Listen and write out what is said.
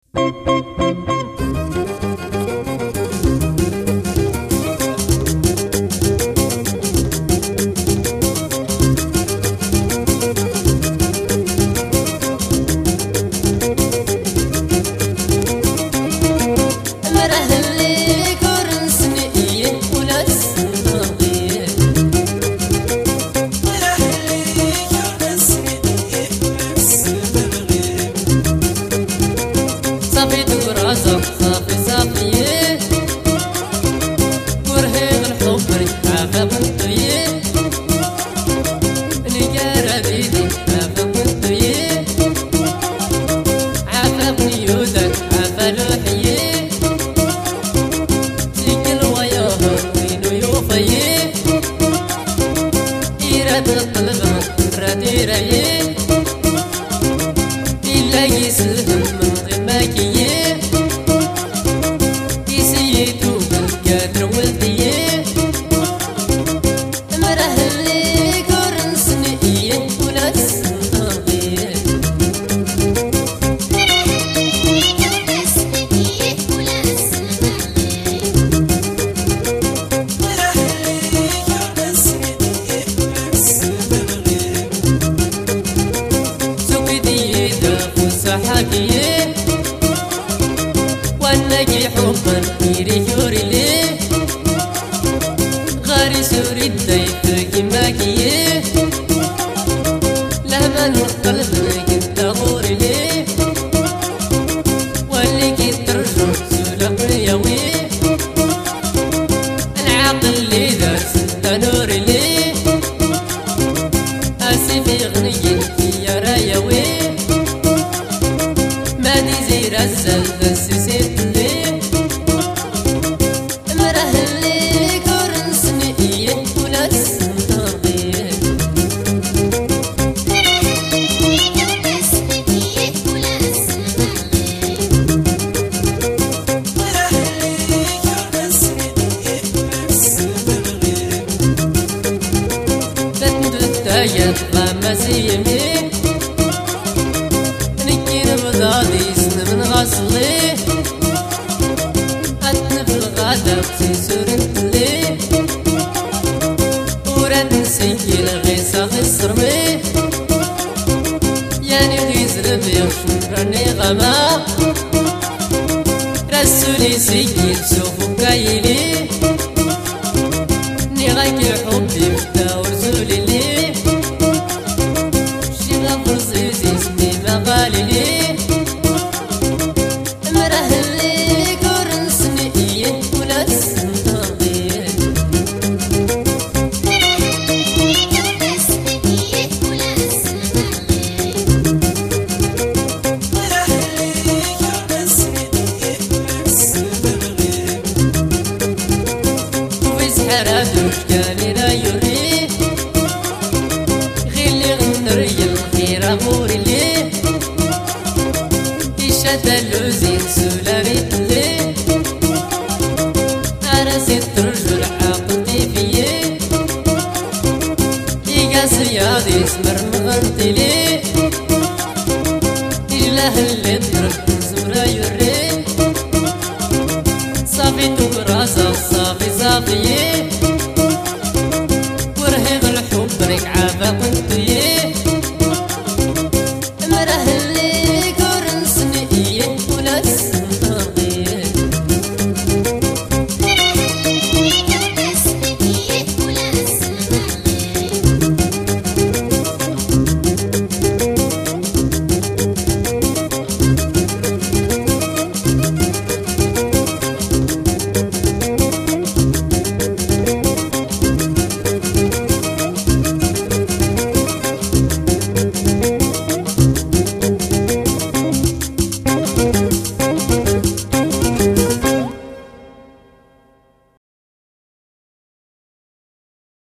ونجي حبا يري يوري ليه غاري سوري الدايف كيما كيه لهما القلب كنت غوري ليه واللي كي ترجو سلق ياويه العقل اللي دار ستا نوري ليه اسفي غنيين يا راياويه ماني زي رزل السيسيت ليه مره اللي كورنسني إيه ولا تسنطقيه تندت غمسي يمين نكين بضادي سن من غصلي أتنف الغادة بسيسور انتلي ورد نسيكي الغيسة غيصرمي يعني غيزر بيخشن راني غما رسولي سيكي لسوفو كايلي ني غايكي حبي بدا ورزولي لي شي غفر زيزي اسمي مغالي لي مره اللي كورنسني إيه ولا تسنطقيه حرادوش كاني لا يوريه غيلي غنري الخير أموري ليه إشاد اللوزين سولاريت ليه أراسي ترجل حاقتي فيه إيقاس رياضي اسمر مغنطي ليه إله اللي ضرب زمرا يوريه صافي تبراسة صافي صافي